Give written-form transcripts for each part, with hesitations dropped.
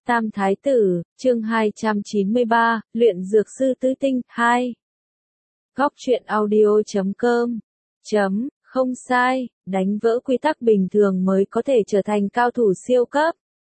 Tam Thái Tử, chương 293, Luyện Dược Sư Tứ Tinh, 2. Góc truyện audio.com. Không sai, đánh vỡ quy tắc bình thường mới có thể trở thành cao thủ siêu cấp.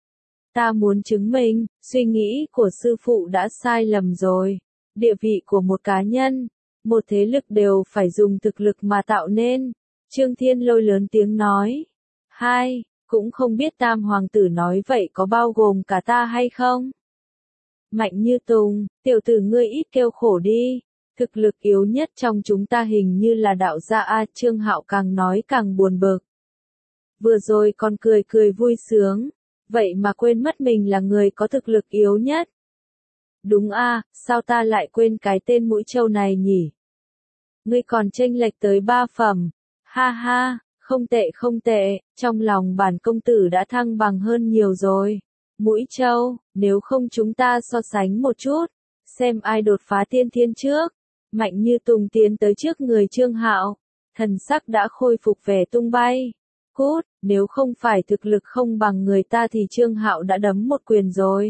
Ta muốn chứng minh, suy nghĩ của sư phụ đã sai lầm rồi. Địa vị của một cá nhân, một thế lực đều phải dùng thực lực mà tạo nên. Trương Thiên Lôi lớn tiếng nói. 2. Cũng không biết Tam Hoàng tử nói vậy có bao gồm cả ta hay không? Mạnh Như Tùng, tiểu tử ngươi ít kêu khổ đi. Thực lực yếu nhất trong chúng ta hình như là đạo gia A. Trương Hạo càng nói càng buồn bực. Vừa rồi còn cười vui sướng. Vậy mà quên mất mình là người có thực lực yếu nhất. Đúng a, sao ta lại quên cái tên mũi trâu này nhỉ? Ngươi còn chênh lệch tới 3 phẩm. Ha ha, không tệ, trong lòng bản công tử đã thăng bằng hơn nhiều rồi. Mũi trâu, nếu không chúng ta so sánh một chút, xem ai đột phá tiên thiên trước. Mạnh Như Tùng tiến tới trước người Trương Hạo, thần sắc đã khôi phục vẻ tung bay. Cút, nếu không phải thực lực không bằng người ta thì Trương Hạo đã đấm một quyền rồi.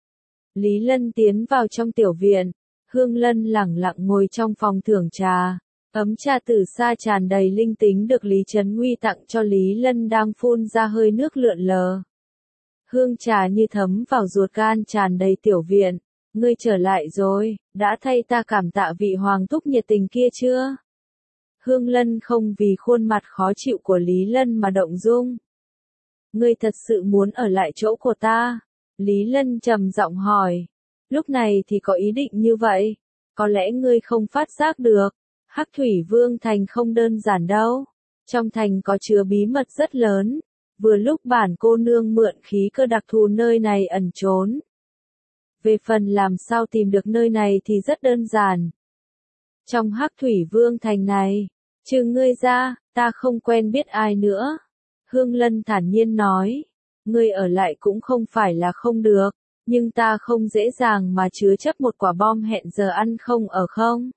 Lý Lân tiến vào trong tiểu viện, Hương Lân lẳng lặng ngồi trong phòng thưởng trà. Ấm trà từ xa tràn đầy linh tính được Lý Trấn Nguy tặng cho Lý Lân đang phun ra hơi nước lượn lờ. Hương trà như thấm vào ruột gan tràn đầy tiểu viện. Ngươi trở lại rồi, đã thay ta cảm tạ vị hoàng thúc nhiệt tình kia chưa? Hương Lân không vì khuôn mặt khó chịu của Lý Lân mà động dung. Ngươi thật sự muốn ở lại chỗ của ta? Lý Lân trầm giọng hỏi. Lúc này thì có ý định như vậy. Có lẽ ngươi không phát giác được. Hắc Thủy Vương Thành không đơn giản đâu. Trong thành có chứa bí mật rất lớn. Vừa lúc bản cô nương mượn khí cơ đặc thù nơi này ẩn trốn. Về phần làm sao tìm được nơi này thì rất đơn giản. Trong Hắc Thủy Vương Thành này, trừ ngươi ra, ta không quen biết ai nữa. Hương Lân thản nhiên nói, ngươi ở lại cũng không phải là không được, nhưng ta không dễ dàng mà chứa chấp một quả bom hẹn giờ ăn không ở không.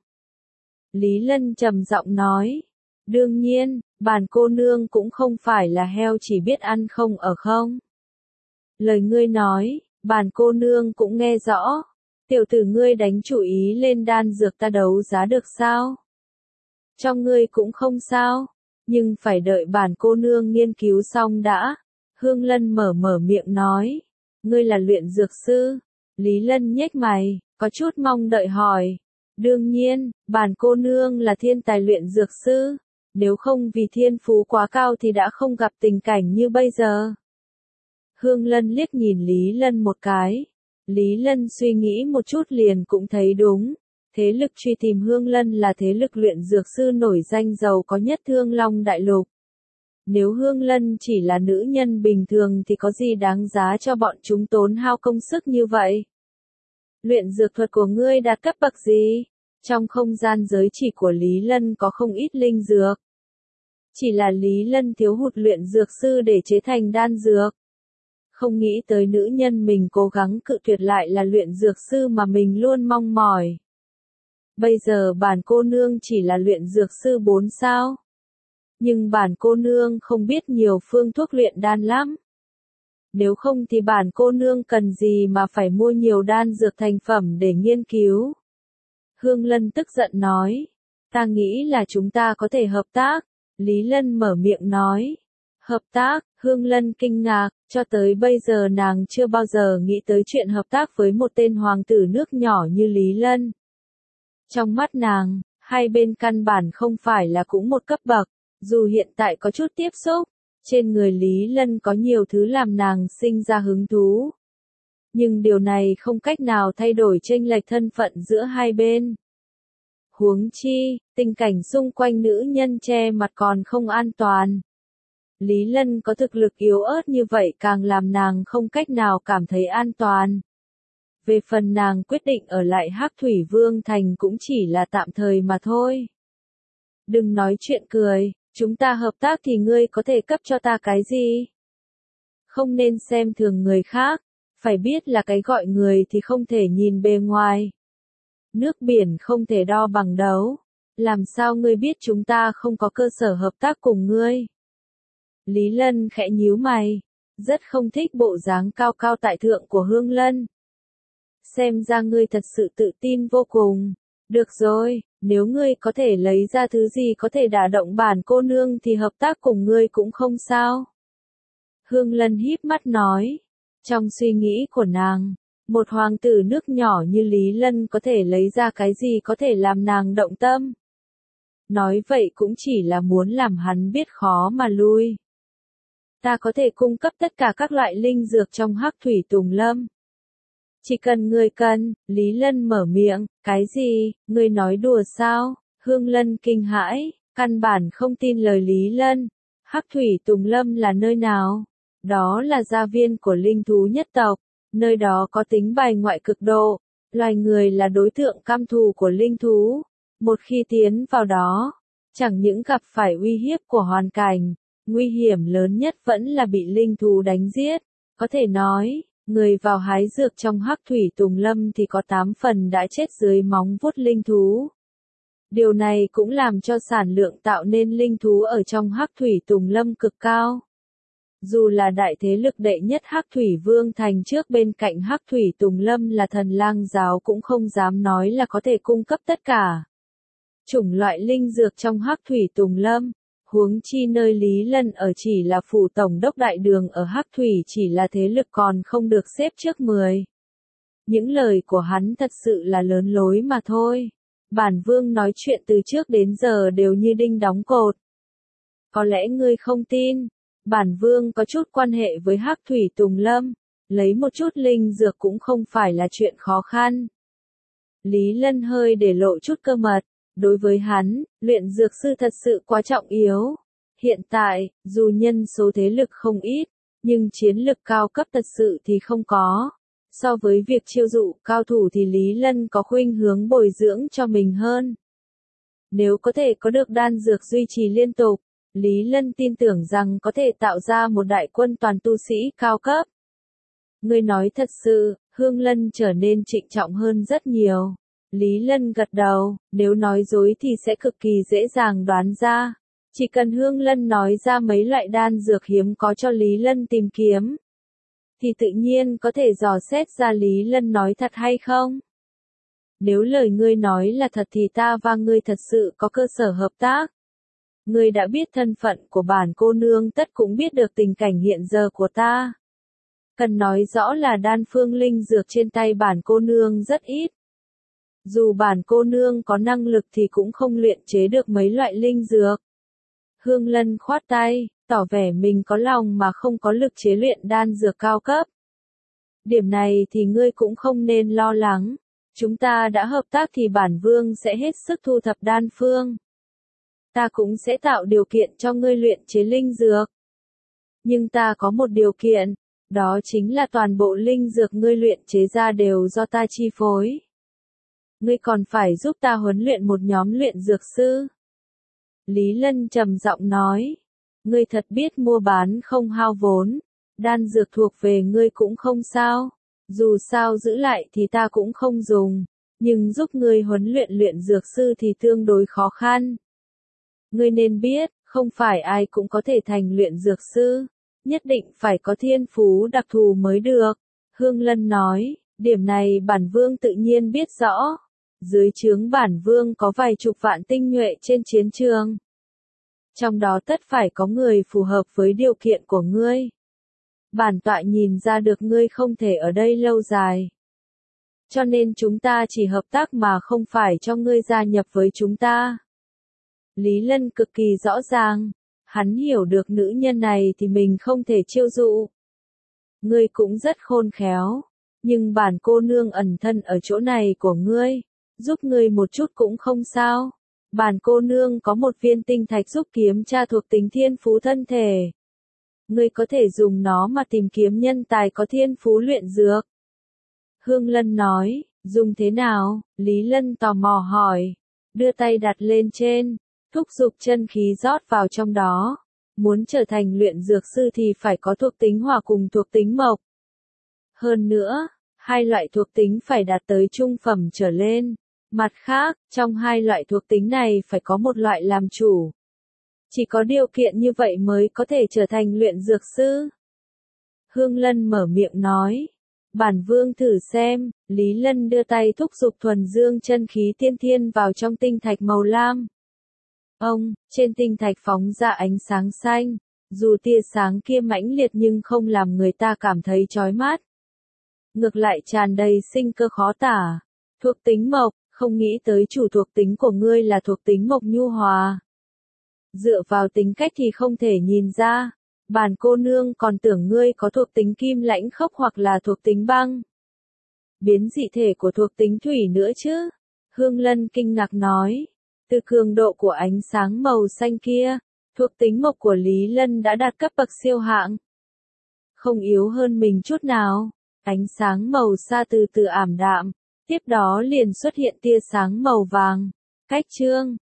Lý Lân trầm giọng nói, đương nhiên, bản cô nương cũng không phải là heo chỉ biết ăn không ở không. Lời ngươi nói, bản cô nương cũng nghe rõ. Tiểu tử ngươi đánh chủ ý lên đan dược ta đấu giá được sao? Trong ngươi cũng không sao, nhưng phải đợi bản cô nương nghiên cứu xong đã. Hương Lân mở miệng nói, ngươi là luyện dược sư. Lý Lân nhếch mày, có chút mong đợi hỏi. Đương nhiên, bản cô nương là thiên tài luyện dược sư. Nếu không vì thiên phú quá cao thì đã không gặp tình cảnh như bây giờ. Hương Lân liếc nhìn Lý Lân một cái. Lý Lân suy nghĩ một chút liền cũng thấy đúng. Thế lực truy tìm Hương Lân là thế lực luyện dược sư nổi danh giàu có nhất Thương Long Đại Lục. Nếu Hương Lân chỉ là nữ nhân bình thường thì có gì đáng giá cho bọn chúng tốn hao công sức như vậy? Luyện dược thuật của ngươi đạt cấp bậc gì? Trong không gian giới chỉ của Lý Lân có không ít linh dược. Chỉ là Lý Lân thiếu hụt luyện dược sư để chế thành đan dược. Không nghĩ tới nữ nhân mình cố gắng cự tuyệt lại là luyện dược sư mà mình luôn mong mỏi. Bây giờ bản cô nương chỉ là luyện dược sư 4 sao. Nhưng bản cô nương không biết nhiều phương thuốc luyện đan lắm. Nếu không thì bản cô nương cần gì mà phải mua nhiều đan dược thành phẩm để nghiên cứu. Hương Lân tức giận nói. Ta nghĩ là chúng ta có thể hợp tác. Lý Lân mở miệng nói. Hợp tác, Hương Lân kinh ngạc, cho tới bây giờ nàng chưa bao giờ nghĩ tới chuyện hợp tác với một tên hoàng tử nước nhỏ như Lý Lân. Trong mắt nàng, hai bên căn bản không phải là cũng một cấp bậc, dù hiện tại có chút tiếp xúc, trên người Lý Lân có nhiều thứ làm nàng sinh ra hứng thú. Nhưng điều này không cách nào thay đổi chênh lệch thân phận giữa hai bên. Huống chi, tình cảnh xung quanh nữ nhân che mặt còn không an toàn. Lý Lân có thực lực yếu ớt như vậy càng làm nàng không cách nào cảm thấy an toàn. Về phần nàng quyết định ở lại Hắc Thủy Vương Thành cũng chỉ là tạm thời mà thôi. Đừng nói chuyện cười, chúng ta hợp tác thì ngươi có thể cấp cho ta cái gì? Không nên xem thường người khác, phải biết là cái gọi người thì không thể nhìn bề ngoài. Nước biển không thể đo bằng đấu, làm sao ngươi biết chúng ta không có cơ sở hợp tác cùng ngươi? Lý Lân khẽ nhíu mày, rất không thích bộ dáng cao cao tại thượng của Hương Lân. Xem ra ngươi thật sự tự tin vô cùng. Được rồi, nếu ngươi có thể lấy ra thứ gì có thể đả động bản cô nương thì hợp tác cùng ngươi cũng không sao. Hương Lân híp mắt nói. Trong suy nghĩ của nàng, một hoàng tử nước nhỏ như Lý Lân có thể lấy ra cái gì có thể làm nàng động tâm. Nói vậy cũng chỉ là muốn làm hắn biết khó mà lui. Ta có thể cung cấp tất cả các loại linh dược trong Hắc Thủy Tùng Lâm. Chỉ cần ngươi cần, Lý Lân mở miệng, cái gì, ngươi nói đùa sao? Hương Lân kinh hãi, căn bản không tin lời Lý Lân. Hắc Thủy Tùng Lâm là nơi nào? Đó là gia viên của linh thú nhất tộc, nơi đó có tính bài ngoại cực độ, loài người là đối tượng căm thù của linh thú. Một khi tiến vào đó, chẳng những gặp phải uy hiếp của hoàn cảnh, nguy hiểm lớn nhất vẫn là bị linh thú đánh giết. Có thể nói, người vào hái dược trong Hắc Thủy Tùng Lâm thì có 8 phần đã chết dưới móng vuốt linh thú. Điều này cũng làm cho sản lượng tạo nên linh thú ở trong Hắc Thủy Tùng Lâm cực cao. Dù là đại thế lực đệ nhất Hắc Thủy Vương Thành trước bên cạnh Hắc Thủy Tùng Lâm là Thần Lang giáo cũng không dám nói là có thể cung cấp tất cả chủng loại linh dược trong Hắc Thủy Tùng Lâm. Huống chi nơi Lý Lân ở chỉ là phủ tổng đốc đại đường ở Hắc Thủy chỉ là thế lực còn không được xếp trước 10. Những lời của hắn thật sự là lớn lối mà thôi. Bản vương nói chuyện từ trước đến giờ đều như đinh đóng cột. Có lẽ ngươi không tin, bản vương có chút quan hệ với Hắc Thủy Tùng Lâm, lấy một chút linh dược cũng không phải là chuyện khó khăn. Lý Lân hơi để lộ chút cơ mật. Đối với hắn, luyện dược sư thật sự quá trọng yếu. Hiện tại, dù nhân số thế lực không ít, nhưng chiến lực cao cấp thật sự thì không có. So với việc chiêu dụ cao thủ thì Lý Lân có khuynh hướng bồi dưỡng cho mình hơn. Nếu có thể có được đan dược duy trì liên tục, Lý Lân tin tưởng rằng có thể tạo ra một đại quân toàn tu sĩ cao cấp. Ngươi nói thật sự, Hương Lân trở nên trịnh trọng hơn rất nhiều. Lý Lân gật đầu, nếu nói dối thì sẽ cực kỳ dễ dàng đoán ra. Chỉ cần Hương Lân nói ra mấy loại đan dược hiếm có cho Lý Lân tìm kiếm, thì tự nhiên có thể dò xét ra Lý Lân nói thật hay không. Nếu lời ngươi nói là thật thì ta và ngươi thật sự có cơ sở hợp tác. Ngươi đã biết thân phận của bản cô nương tất cũng biết được tình cảnh hiện giờ của ta. Cần nói rõ là đan phương linh dược trên tay bản cô nương rất ít. Dù bản cô nương có năng lực thì cũng không luyện chế được mấy loại linh dược. Hương Lân khoát tay, tỏ vẻ mình có lòng mà không có lực chế luyện đan dược cao cấp. Điểm này thì ngươi cũng không nên lo lắng. Chúng ta đã hợp tác thì bản vương sẽ hết sức thu thập đan phương. Ta cũng sẽ tạo điều kiện cho ngươi luyện chế linh dược. Nhưng ta có một điều kiện, đó chính là toàn bộ linh dược ngươi luyện chế ra đều do ta chi phối. Ngươi còn phải giúp ta huấn luyện một nhóm luyện dược sư. Lý Lân trầm giọng nói. Ngươi thật biết mua bán không hao vốn. Đan dược thuộc về ngươi cũng không sao. Dù sao giữ lại thì ta cũng không dùng. Nhưng giúp ngươi huấn luyện luyện dược sư thì tương đối khó khăn. Ngươi nên biết, không phải ai cũng có thể thành luyện dược sư. Nhất định phải có thiên phú đặc thù mới được. Hương Lân nói, điểm này bản vương tự nhiên biết rõ. Dưới trướng bản vương có vài chục vạn tinh nhuệ trên chiến trường. Trong đó tất phải có người phù hợp với điều kiện của ngươi. Bản tọa nhìn ra được ngươi không thể ở đây lâu dài. Cho nên chúng ta chỉ hợp tác mà không phải cho ngươi gia nhập với chúng ta. Lý Lân cực kỳ rõ ràng. Hắn hiểu được nữ nhân này thì mình không thể chiêu dụ. Ngươi cũng rất khôn khéo. Nhưng bản cô nương ẩn thân ở chỗ này của ngươi. Giúp ngươi một chút cũng không sao. Bản cô nương có một viên tinh thạch giúp kiếm tra thuộc tính thiên phú thân thể. Ngươi có thể dùng nó mà tìm kiếm nhân tài có thiên phú luyện dược. Hương Lân nói, dùng thế nào? Lý Lân tò mò hỏi. Đưa tay đặt lên trên, thúc giục chân khí rót vào trong đó. Muốn trở thành luyện dược sư thì phải có thuộc tính hỏa cùng thuộc tính mộc. Hơn nữa, hai loại thuộc tính phải đạt tới trung phẩm trở lên. Mặt khác, trong hai loại thuộc tính này phải có một loại làm chủ. Chỉ có điều kiện như vậy mới có thể trở thành luyện dược sư. Hương Lân mở miệng nói. Bản vương thử xem, Lý Lân đưa tay thúc giục thuần dương chân khí tiên thiên vào trong tinh thạch màu lam. Ông, trên tinh thạch phóng ra ánh sáng xanh, dù tia sáng kia mãnh liệt nhưng không làm người ta cảm thấy chói mắt. Ngược lại tràn đầy sinh cơ khó tả. Thuộc tính mộc, không nghĩ tới chủ thuộc tính của ngươi là thuộc tính mộc nhu hòa. Dựa vào tính cách thì không thể nhìn ra. Bản cô nương còn tưởng ngươi có thuộc tính kim lãnh khốc hoặc là thuộc tính băng. Biến dị thể của thuộc tính thủy nữa chứ? Hương Lân kinh ngạc nói. Từ cường độ của ánh sáng màu xanh kia, thuộc tính mộc của Lý Lân đã đạt cấp bậc siêu hạng. Không yếu hơn mình chút nào. Ánh sáng màu xa từ từ ảm đạm, tiếp đó liền xuất hiện tia sáng màu vàng. Cách chương